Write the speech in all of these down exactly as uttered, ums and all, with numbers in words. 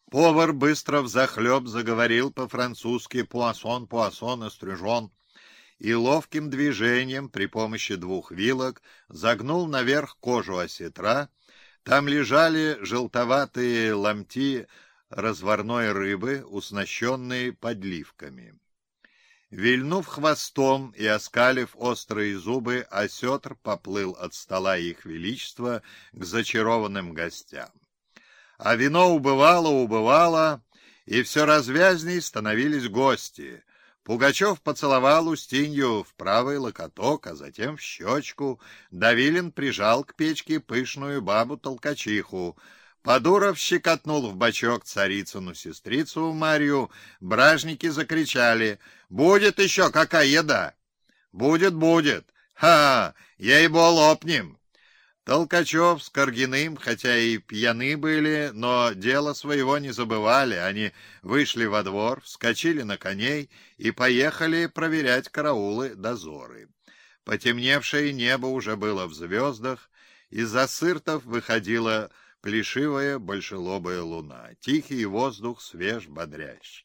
Повар быстро взахлеб заговорил по-французски «пуассон, пуассон, острижен» и ловким движением при помощи двух вилок загнул наверх кожу осетра. Там лежали желтоватые ломти разварной рыбы, уснащенные подливками. Вильнув хвостом и оскалив острые зубы, осетр поплыл от стола их величества к зачарованным гостям. А вино убывало, убывало, и все развязней становились гости. Пугачев поцеловал Устинью в правый локоток, а затем в щечку. Давилин прижал к печке пышную бабу-толкачиху. Подуров щекотнул в бочок царицыну-сестрицу Марью. Бражники закричали: «Будет еще какая еда!» «Будет, будет! Ха! Ей-бо лопнем!» Толкачев с Каргиным, хотя и пьяны были, но дело своего не забывали. Они вышли во двор, вскочили на коней и поехали проверять караулы, дозоры. Потемневшее небо уже было в звездах, из-за сыртов выходила плешивая большелобая луна. Тихий воздух свеж, бодрящий.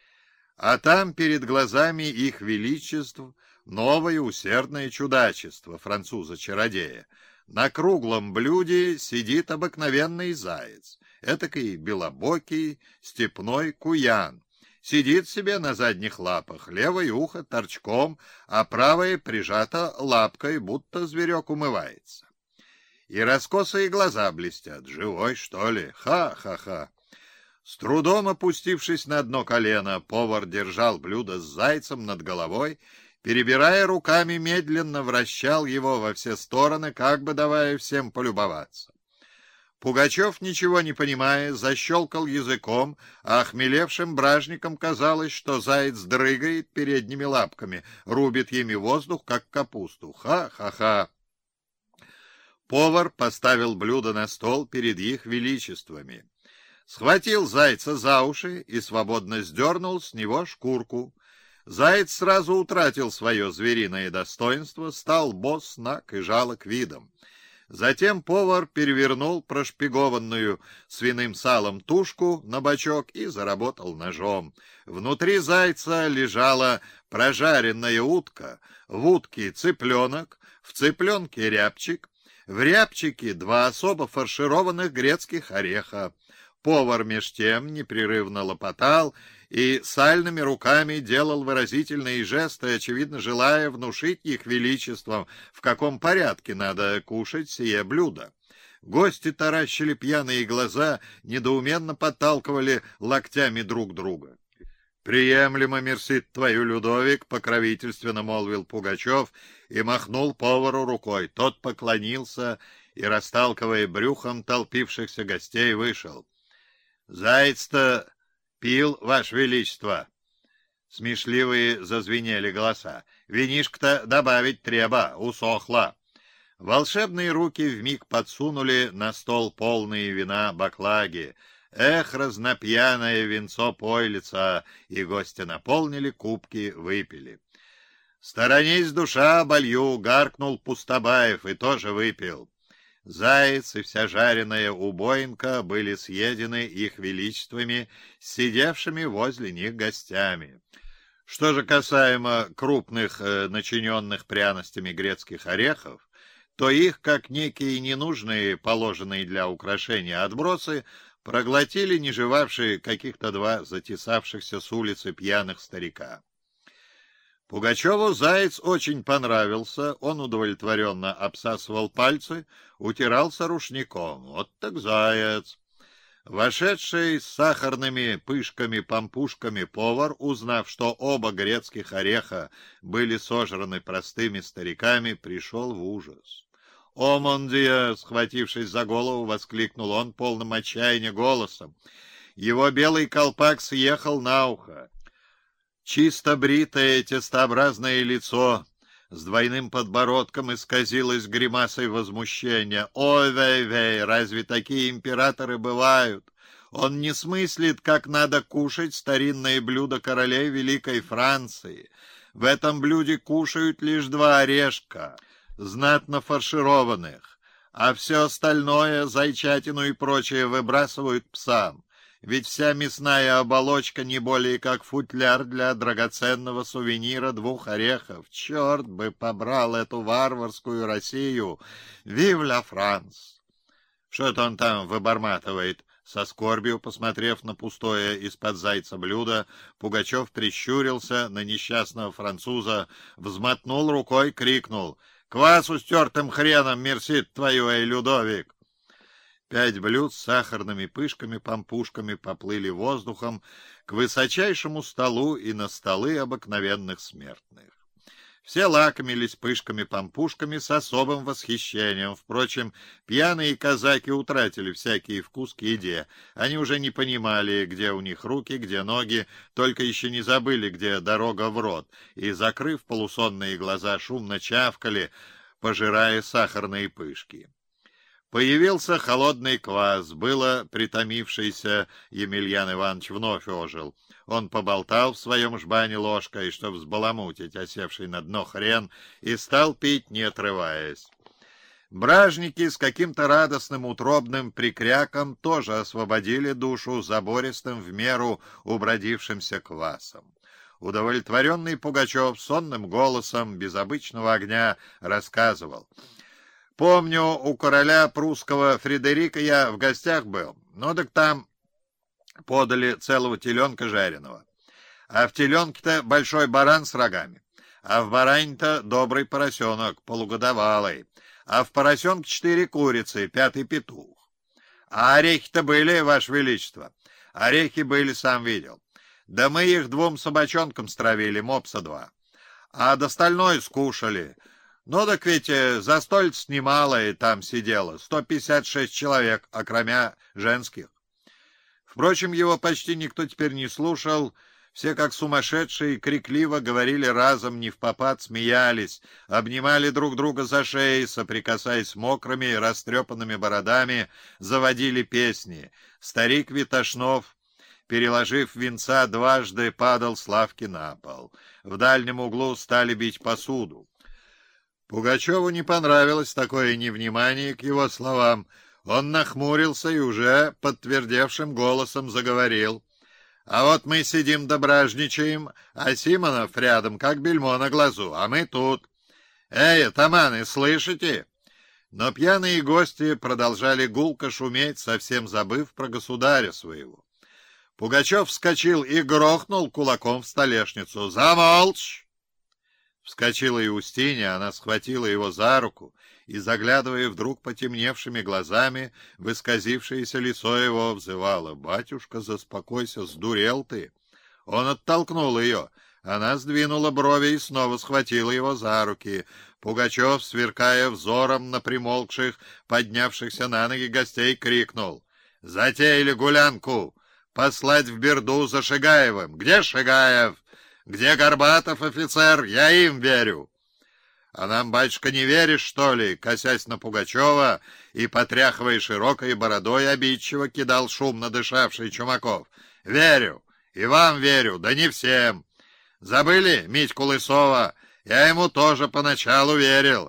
А там перед глазами их величеств новое усердное чудачество француза-чародея. На круглом блюде сидит обыкновенный заяц, этакий белобокий степной куян. Сидит себе на задних лапах, левое ухо торчком, а правое прижато лапкой, будто зверек умывается. И раскосые глаза блестят. Живой, что ли? Ха-ха-ха! С трудом опустившись на одно колено, повар держал блюдо с зайцем над головой, перебирая руками, медленно вращал его во все стороны, как бы давая всем полюбоваться. Пугачев, ничего не понимая, защелкал языком, а охмелевшим бражникам казалось, что заяц дрыгает передними лапками, рубит ими воздух, как капусту. Ха-ха-ха! Повар поставил блюдо на стол перед их величествами, схватил зайца за уши и свободно сдернул с него шкурку. Заяц сразу утратил свое звериное достоинство, стал босс, наг и жалок видом. Затем повар перевернул прошпигованную свиным салом тушку на бочок и заработал ножом. Внутри зайца лежала прожаренная утка, в утке цыпленок, в цыпленке рябчик, в рябчике два особо фаршированных грецких ореха. Повар меж тем непрерывно лопотал и сальными руками делал выразительные жесты, очевидно желая внушить их величествам, в каком порядке надо кушать сие блюдо. Гости таращили пьяные глаза, недоуменно подталкивали локтями друг друга. «Приемлемо мерсит твою, Людовик», — покровительственно молвил Пугачев и махнул повару рукой. Тот поклонился и, расталкивая брюхом толпившихся гостей, вышел. «Заяц-то пил, ваше величество!» Смешливые зазвенели голоса. «Винишко-то добавить треба, усохло!» Волшебные руки вмиг подсунули на стол полные вина баклаги. Эх, разнопьяное винцо пойлица! И гости наполнили кубки, выпили. «Сторонись, душа, оболью!» — гаркнул Пустобаев и тоже выпил. Заяц и вся жареная убоинка были съедены их величествами, сидевшими возле них гостями. Что же касаемо крупных, э, начиненных пряностями грецких орехов, то их, как некие ненужные, положенные для украшения отбросы, проглотили не живавшие каких-то два затесавшихся с улицы пьяных старика. Пугачеву заяц очень понравился, он удовлетворенно обсасывал пальцы, утирался рушником. Вот так заяц! Вошедший с сахарными пышками-пампушками повар, узнав, что оба грецких ореха были сожраны простыми стариками, пришел в ужас. «О, мондия!» — схватившись за голову, воскликнул он полным отчаяния голосом. Его белый колпак съехал на ухо. Чисто бритое тестообразное лицо с двойным подбородком исказилось гримасой возмущения. «Ой, вей-вей, разве такие императоры бывают? Он не смыслит, как надо кушать старинное блюдо королей Великой Франции. В этом блюде кушают лишь два орешка, знатно фаршированных, а все остальное, зайчатину и прочее, выбрасывают псам. ведь вся мясная оболочка не более как футляр для драгоценного сувенира двух орехов. Черт бы побрал эту варварскую Россию! Вив ля Франс! Что это он там выборматывает? Со скорбью, посмотрев на пустое из-под зайца блюдо, Пугачев прищурился на несчастного француза, взмотнул рукой, крикнул: «Квасу с тертым хреном, мерсит твою, эй, Людовик!» Пять блюд с сахарными пышками-пампушками поплыли воздухом к высочайшему столу и на столы обыкновенных смертных. Все лакомились пышками-пампушками с особым восхищением. Впрочем, пьяные казаки утратили всякий вкус к еде. Они уже не понимали, где у них руки, где ноги, только еще не забыли, где дорога в рот, и, закрыв полусонные глаза, шумно чавкали, пожирая сахарные пышки. Появился холодный квас. Было притомившийся Емельян Иванович вновь ожил. Он поболтал в своем жбане ложкой, чтобы взбаламутить осевший на дно хрен, и стал пить, не отрываясь. Бражники с каким-то радостным утробным прикряком тоже освободили душу забористым в меру убродившимся квасом. Удовлетворенный Пугачев сонным голосом без обычного огня рассказывал: «Помню, у короля прусского Фредерика я в гостях был, ну так там подали целого теленка жареного. А в теленке-то большой баран с рогами, а в баране-то добрый поросенок, полугодовалый, а в поросенке четыре курицы, пятый петух. А орехи-то были, Ваше Величество? Орехи были, сам видел. Да мы их двум собачонкам стравили, мопса два. А до остальное скушали». Ну так ведь застолье немалое там сидело, сто пятьдесят шесть человек, окромя женских. Впрочем, его почти никто теперь не слушал, все как сумасшедшие крикливо говорили разом, невпопад, смеялись, обнимали друг друга за шеи, соприкасаясь мокрыми и растрепанными бородами, заводили песни. Старик Витошнов, переложив венца, дважды падал с лавки на пол. В дальнем углу стали бить посуду. Пугачеву не понравилось такое невнимание к его словам. Он нахмурился и уже подтвердевшим голосом заговорил: «А вот мы сидим дображничаем, а Симонов рядом, как бельмо на глазу, а мы тут. Эй, атаманы, слышите?» Но пьяные гости продолжали гулко шуметь, совсем забыв про государя своего. Пугачев вскочил и грохнул кулаком в столешницу. «Замолчь!» Вскочила и Устинья, она схватила его за руку и, заглядывая вдруг потемневшими глазами, в исказившееся лицо его взывала: «Батюшка, заспокойся, сдурел ты!» Он оттолкнул ее. Она сдвинула брови и снова схватила его за руки. Пугачев, сверкая взором на примолкших, поднявшихся на ноги гостей, крикнул: «Затеяли гулянку! Послать в Берду за Шигаевым! Где Шигаев? Где Горбатов офицер? Я им верю!» «А нам, батюшка, не веришь, что ли?» Косясь на Пугачева и потряхивая широкой бородой, обидчиво кидал шумно дышавший Чумаков. «Верю! И вам верю, да не всем! Забыли Митьку Лысова? Я ему тоже поначалу верил.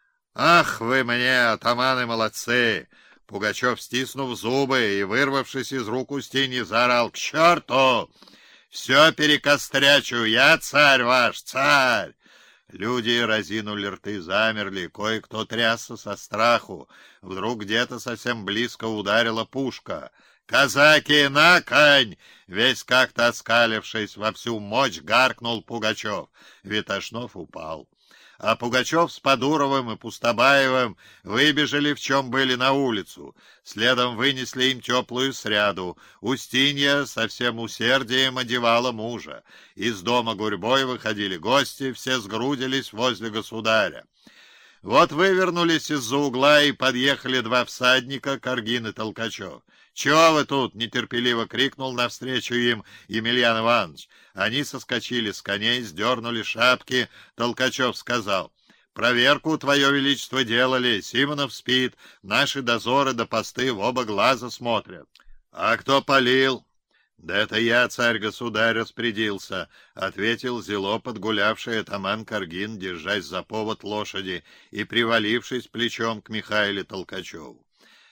Ах вы мне, атаманы, молодцы!» Пугачев, стиснув зубы и вырвавшись из рук Устиньи, заорал: «К черту! Все перекострячу! Я царь ваш, царь!» Люди разинули рты, замерли, кое-кто трясся со страху. Вдруг где-то совсем близко ударила пушка. «Казаки, на конь!» Весь как-то оскалившись во всю мощь, гаркнул Пугачев. Витошнов упал. А Пугачев с Подуровым и Пустобаевым выбежали, в чем были, на улицу. Следом вынесли им теплую сряду. Устинья со всем усердием одевала мужа. Из дома гурьбой выходили гости, все сгрудились возле государя. Вот вывернулись из-за угла и подъехали два всадника, Каргин и Толкачев. «Чего вы тут?» — нетерпеливо крикнул навстречу им Емельян Иванович. Они соскочили с коней, сдернули шапки. Толкачев сказал: «Проверку, Твое Величество, делали. Симонов спит. Наши дозоры до посты в оба глаза смотрят». «А кто палил?» «Да это я, царь-государь, распорядился», — ответил зело подгулявший атаман Каргин, держась за повод лошади и привалившись плечом к Михаилу Толкачеву.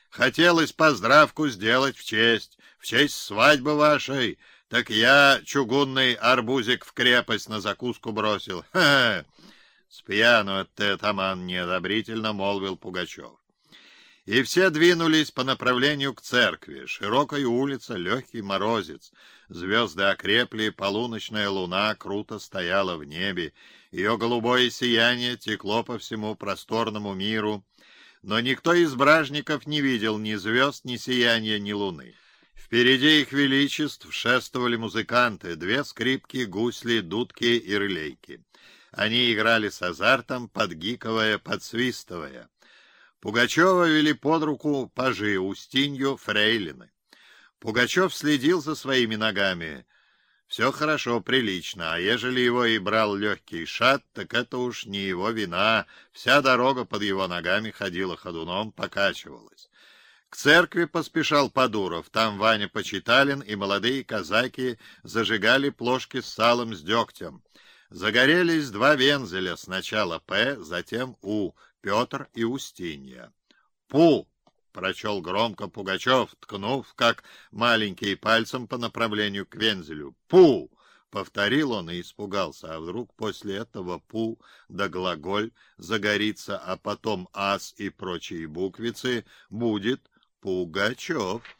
Хотелось поздравку сделать в честь, в честь свадьбы вашей, так я чугунный арбузик в крепость на закуску бросил. Ха-ха! С пьяну ты, атаман, неодобрительно молвил Пугачев. И все двинулись по направлению к церкви. Широкая улица, легкий морозец. Звезды окрепли, полуночная луна круто стояла в небе. Ее голубое сияние текло по всему просторному миру. Но никто из бражников не видел ни звезд, ни сияния, ни луны. Впереди их величеств шествовали музыканты, две скрипки, гусли, дудки и рылейки. Они играли с азартом, подгикивая, подсвистывая. Пугачева вели под руку пажи Устинью, фрейлины. Пугачев следил за своими ногами. Все хорошо, прилично, а ежели его и брал легкий шат, так это уж не его вина. Вся дорога под его ногами ходила ходуном, покачивалась. К церкви поспешал Подуров. Там Ваня Почиталин и молодые казаки зажигали плошки с салом с дегтем. Загорелись два вензеля, сначала П, затем У, Петр и Устинья. «Пу!» — прочел громко Пугачев, ткнув, как маленький, пальцем по направлению к вензелю. «Пу!» — повторил он и испугался. А вдруг после этого «пу» да глаголь загорится, а потом «ас» и прочие буквицы будет «Пугачев».